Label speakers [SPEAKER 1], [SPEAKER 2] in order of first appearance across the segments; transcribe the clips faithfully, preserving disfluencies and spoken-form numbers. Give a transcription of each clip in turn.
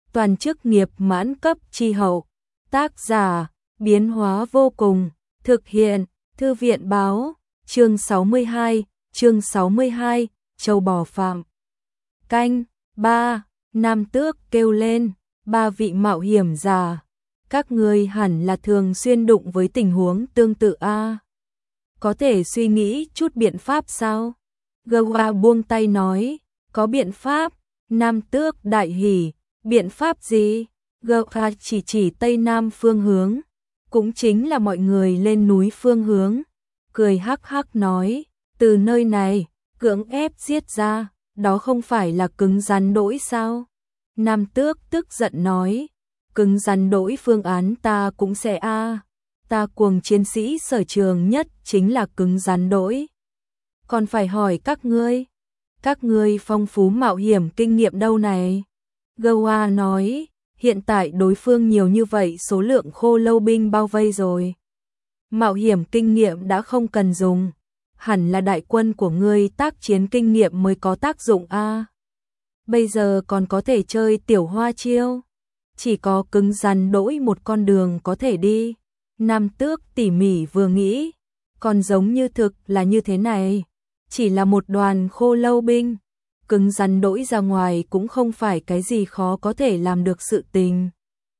[SPEAKER 1] toàn chức nghiệp mãn cấp chi hậu. Tác giả, biến hóa vô cùng, thực hiện, thư viện báo, chương sáu mươi hai, chương sáu mươi hai, châu bò phạm. Canh, ba, Nam Tước kêu lên, ba vị mạo hiểm giả, các ngươi hẳn là thường xuyên đụng với tình huống tương tự a. Có thể suy nghĩ chút biện pháp sao? Gawa buông tay nói, có biện pháp. Nam Tước đại hỉ, biện pháp gì? Gawa chỉ chỉ tây nam phương hướng, cũng chính là mọi người lên núi phương hướng, cười hắc hắc nói, từ nơi này, cưỡng ép giết ra, đó không phải là cứng rắn đỗi sao? Nam Tước tức giận nói, cứng rắn đỗi phương án ta cũng sẽ a, ta cuồng chiến sĩ sở trường nhất chính là cứng rắn đỗi. Còn phải hỏi các ngươi, các ngươi phong phú mạo hiểm kinh nghiệm đâu này? Gawa nói, hiện tại đối phương nhiều như vậy số lượng khô lâu binh bao vây rồi. Mạo hiểm kinh nghiệm đã không cần dùng, hẳn là đại quân của ngươi tác chiến kinh nghiệm mới có tác dụng a. Bây giờ còn có thể chơi tiểu hoa chiêu, chỉ có cứng rắn đỗi một con đường có thể đi. Nam Tước tỉ mỉ vừa nghĩ, còn giống như thực là như thế này, chỉ là một đoàn khô lâu binh, cứng rắn đỗi ra ngoài cũng không phải cái gì khó có thể làm được sự tình.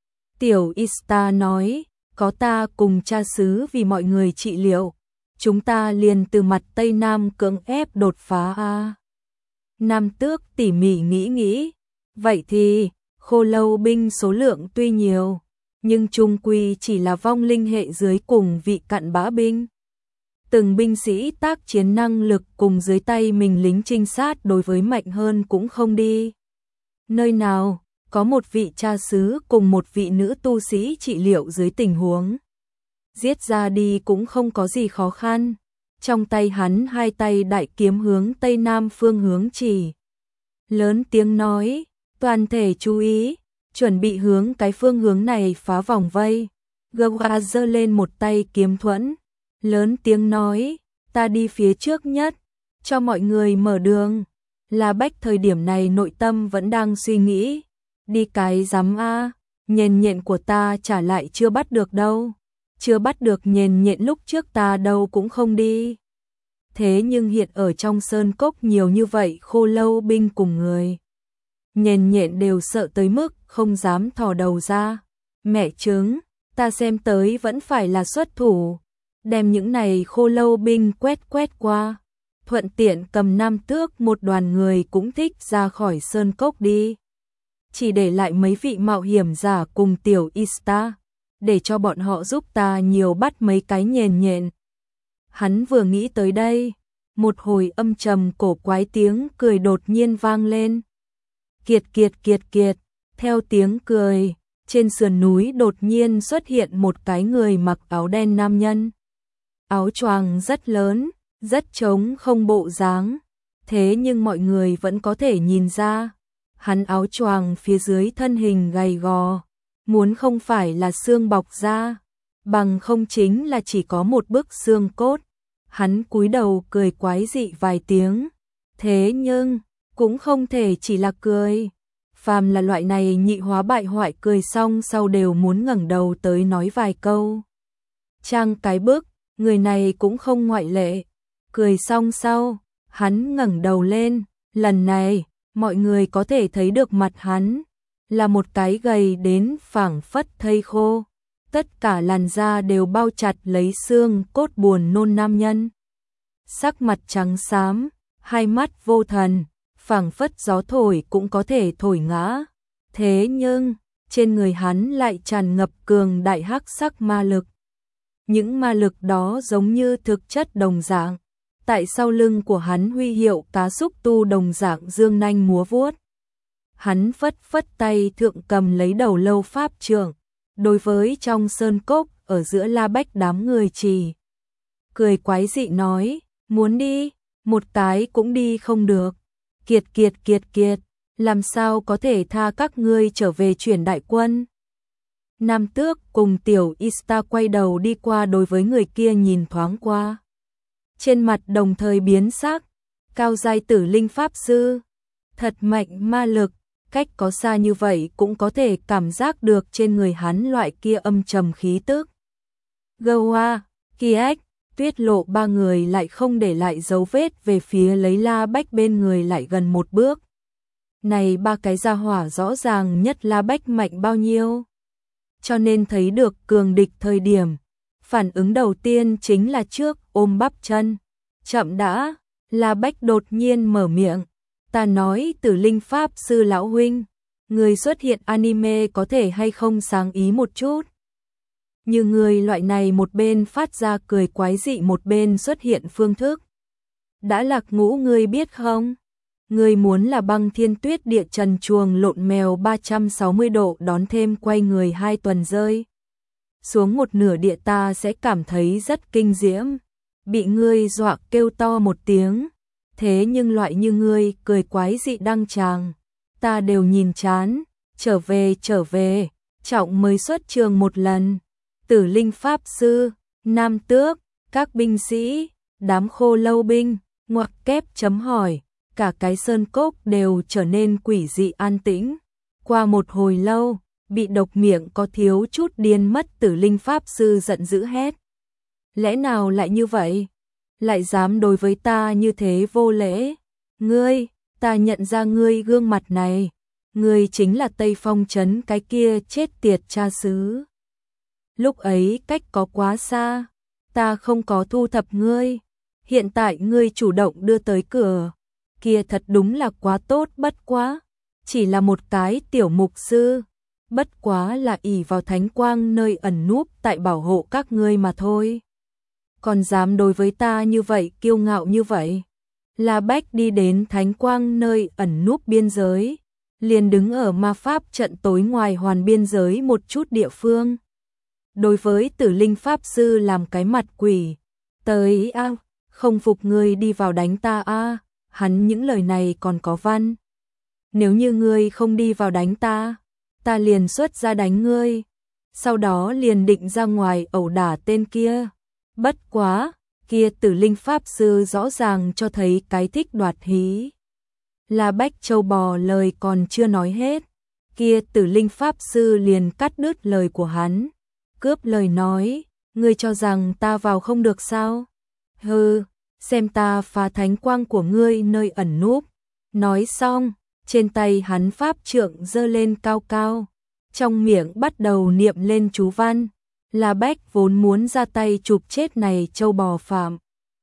[SPEAKER 1] Tiểu Ista nói, có ta cùng cha xứ vì mọi người trị liệu, chúng ta liền từ mặt Tây Nam cưỡng ép đột phá a. Nam Tước tỉ mỉ nghĩ nghĩ, vậy thì, khô lâu binh số lượng tuy nhiều, nhưng chung quy chỉ là vong linh hệ dưới cùng vị cặn bã binh. Từng binh sĩ tác chiến năng lực cùng dưới tay mình lính trinh sát đối với mạnh hơn cũng không đi. Nơi nào, có một vị cha xứ cùng một vị nữ tu sĩ trị liệu dưới tình huống. Giết ra đi cũng không có gì khó khăn. Trong tay hắn hai tay đại kiếm hướng Tây Nam phương hướng chỉ. Lớn tiếng nói, toàn thể chú ý, chuẩn bị hướng cái phương hướng này phá vòng vây. Gawa giơ lên một tay kiếm thuẫn, lớn tiếng nói, ta đi phía trước nhất, cho mọi người mở đường. La Bách thời điểm này nội tâm vẫn đang suy nghĩ, đi cái giám a, nhện nhện của ta trả lại chưa bắt được đâu, chưa bắt được nhện nhện lúc trước ta đâu cũng không đi. Thế nhưng hiện ở trong sơn cốc nhiều như vậy khô lâu binh cùng người, nhện nhện đều sợ tới mức không dám thò đầu ra. Mẹ chứng, ta xem tới vẫn phải là xuất thủ, đem những này khô lâu binh quét quét qua, thuận tiện cầm Nam Tước một đoàn người cũng thích ra khỏi sơn cốc đi. Chỉ để lại mấy vị mạo hiểm giả cùng tiểu Ista, để cho bọn họ giúp ta nhiều bắt mấy cái nhện nhện. Hắn vừa nghĩ tới đây, một hồi âm trầm cổ quái tiếng cười đột nhiên vang lên. Kiệt kiệt kiệt kiệt, theo tiếng cười, trên sườn núi đột nhiên xuất hiện một cái người mặc áo đen nam nhân. Áo choàng rất lớn, rất trống không bộ dáng, thế nhưng mọi người vẫn có thể nhìn ra, hắn áo choàng phía dưới thân hình gầy gò, muốn không phải là xương bọc ra, bằng không chính là chỉ có một bức xương cốt. Hắn cúi đầu cười quái dị vài tiếng, thế nhưng cũng không thể chỉ là cười. Phàm là loại này nhị hóa bại hoại cười xong sau đều muốn ngẩng đầu tới nói vài câu. Trang cái bức, người này cũng không ngoại lệ. Cười xong sau, hắn ngẩng đầu lên, lần này, mọi người có thể thấy được mặt hắn, là một cái gầy đến phảng phất thây khô. Tất cả làn da đều bao chặt lấy xương cốt buồn nôn nam nhân. Sắc mặt trắng xám, hai mắt vô thần, phảng phất gió thổi cũng có thể thổi ngã. Thế nhưng, trên người hắn lại tràn ngập cường đại hắc sắc ma lực. Những ma lực đó giống như thực chất đồng dạng. Tại sau lưng của hắn huy hiệu cá xúc tu đồng dạng dương nanh múa vuốt. Hắn phất phất tay thượng cầm lấy đầu lâu pháp trượng. Đối với trong sơn cốc ở giữa La Bách đám người chỉ cười quái dị nói, muốn đi, một cái cũng đi không được. Kiệt kiệt kiệt kiệt, làm sao có thể tha các ngươi trở về chuyển đại quân. Nam Tước cùng tiểu Ista quay đầu đi qua đối với người kia nhìn thoáng qua. Trên mặt đồng thời biến sắc, cao giai tử linh pháp sư, thật mạnh ma lực, cách có xa như vậy cũng có thể cảm giác được trên người hắn loại kia âm trầm khí tức. Goa, Kiếc, Tuyết Lộ ba người lại không để lại dấu vết về phía lấy La Bách bên người lại gần một bước. Này ba cái gia hỏa rõ ràng nhất La Bách mạnh bao nhiêu. Cho nên thấy được cường địch thời điểm. Phản ứng đầu tiên chính là trước ôm bắp chân. Chậm đã, La Bách đột nhiên mở miệng. Ta nói Tử Linh Pháp Sư lão huynh, người xuất hiện anime có thể hay không sáng ý một chút. Như người loại này một bên phát ra cười quái dị một bên xuất hiện phương thức. Đã lạc ngũ ngươi biết không? Ngươi muốn là băng thiên tuyết địa trần chuồng lộn mèo ba trăm sáu mươi độ đón thêm quay người hai tuần rơi. Xuống một nửa địa ta sẽ cảm thấy rất kinh diễm. Bị ngươi dọa kêu to một tiếng. Thế nhưng loại như ngươi cười quái dị đăng tràng. Ta đều nhìn chán. Trở về trở về. Trọng mới xuất trường một lần. Tử Linh Pháp Sư, Nam Tước, các binh sĩ, đám khô lâu binh, ngoặc kép chấm hỏi, cả cái sơn cốc đều trở nên quỷ dị an tĩnh. Qua một hồi lâu, bị độc miệng có thiếu chút điên mất Tử Linh Pháp Sư giận dữ hét. Lẽ nào lại như vậy? Lại dám đối với ta như thế vô lễ? Ngươi, ta nhận ra ngươi gương mặt này. Ngươi chính là Tây Phong trấn cái kia chết tiệt cha xứ. Lúc ấy cách có quá xa, ta không có thu thập ngươi, hiện tại ngươi chủ động đưa tới cửa, kia thật đúng là quá tốt bất quá, chỉ là một cái tiểu mục sư, bất quá là ỷ vào thánh quang nơi ẩn núp tại bảo hộ các ngươi mà thôi. Còn dám đối với ta như vậy kiêu ngạo như vậy, La Bách đi đến thánh quang nơi ẩn núp biên giới, liền đứng ở ma pháp trận tối ngoài hoàn biên giới một chút địa phương. Đối với Tử Linh Pháp Sư làm cái mặt quỷ, tới a, không phục ngươi đi vào đánh ta a, hắn những lời này còn có văn. Nếu như ngươi không đi vào đánh ta, ta liền xuất ra đánh ngươi, sau đó liền định ra ngoài ẩu đả tên kia. Bất quá, kia Tử Linh Pháp Sư rõ ràng cho thấy cái thích đoạt hí. La Bách Châu bò lời còn chưa nói hết, kia Tử Linh Pháp Sư liền cắt đứt lời của hắn. Cướp lời nói, ngươi cho rằng ta vào không được sao? Hừ, xem ta phá thánh quang của ngươi nơi ẩn núp. Nói xong, trên tay hắn pháp trượng giơ lên cao cao, trong miệng bắt đầu niệm lên chú văn. La Bách vốn muốn ra tay chụp chết này châu bò phạm.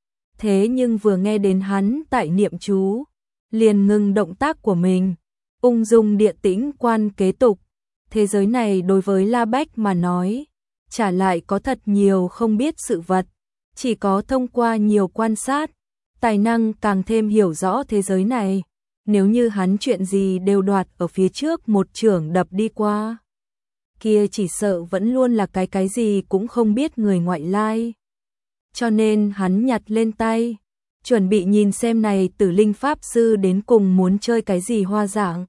[SPEAKER 1] Thế nhưng vừa nghe đến hắn tại niệm chú, liền ngừng động tác của mình, ung dung địa tĩnh quan kế tục. Thế giới này đối với La Bách mà nói, trả lại có thật nhiều không biết sự vật, chỉ có thông qua nhiều quan sát, tài năng càng thêm hiểu rõ thế giới này. Nếu như hắn chuyện gì đều đoạt ở phía trước một chưởng đập đi qua, kia chỉ sợ vẫn luôn là cái cái gì cũng không biết người ngoại lai. Cho nên hắn nhặt lên tay, chuẩn bị nhìn xem này Tử Linh Pháp Sư đến cùng muốn chơi cái gì hoa dạng.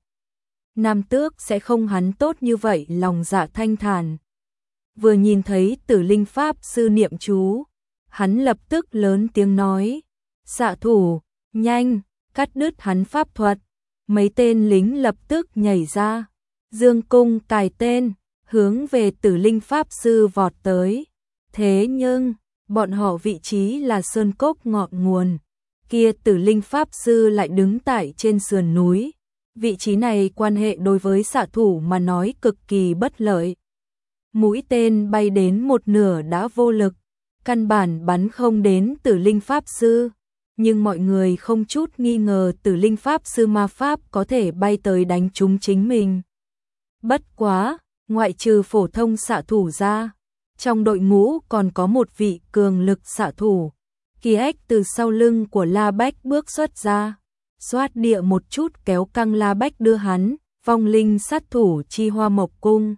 [SPEAKER 1] Nam Tước sẽ không hắn tốt như vậy lòng dạ thanh thản. Vừa nhìn thấy Tử Linh Pháp Sư niệm chú, hắn lập tức lớn tiếng nói, xạ thủ, nhanh, cắt đứt hắn pháp thuật. Mấy tên lính lập tức nhảy ra, dương cung cài tên, hướng về Tử Linh Pháp Sư vọt tới. Thế nhưng, bọn họ vị trí là sơn cốc ngọn nguồn, kia Tử Linh Pháp Sư lại đứng tại trên sườn núi. Vị trí này quan hệ đối với xạ thủ mà nói cực kỳ bất lợi. Mũi tên bay đến một nửa đã vô lực, căn bản bắn không đến Tử Linh Pháp Sư, nhưng mọi người không chút nghi ngờ Tử Linh Pháp Sư ma pháp có thể bay tới đánh trúng chính mình. Bất quá, ngoại trừ phổ thông xạ thủ ra, trong đội ngũ còn có một vị cường lực xạ thủ. Kiếc từ sau lưng của La Bách bước xuất ra, xoát địa một chút kéo căng La Bách đưa hắn, vong linh sát thủ chi hoa mộc cung.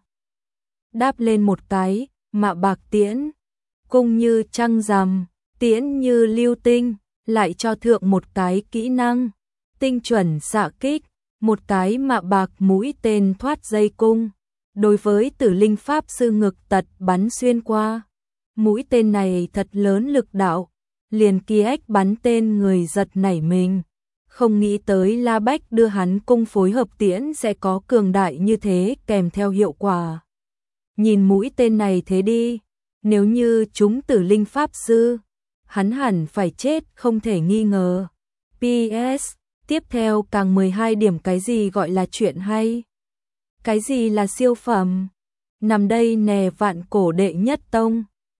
[SPEAKER 1] Đáp lên một cái, mạ bạc tiễn, cung như trăng rằm, tiễn như lưu tinh, lại cho thượng một cái kỹ năng, tinh chuẩn xạ kích, một cái mạ bạc mũi tên thoát dây cung. Đối với Tử Linh Pháp Sư ngực tật bắn xuyên qua, mũi tên này thật lớn lực đạo, liền Kiếc bắn tên người giật nảy mình, Không nghĩ tới La Bách đưa hắn cung phối hợp tiễn sẽ có cường đại như thế kèm theo hiệu quả. Nhìn mũi tên này thế đi, nếu như chúng tử linh pháp sư, hắn hẳn phải chết không thể nghi ngờ. pê ét Tiếp theo càng mười hai điểm cái gì gọi là chuyện hay? Cái gì là siêu phẩm? Nằm đây nè vạn cổ đệ nhất tông.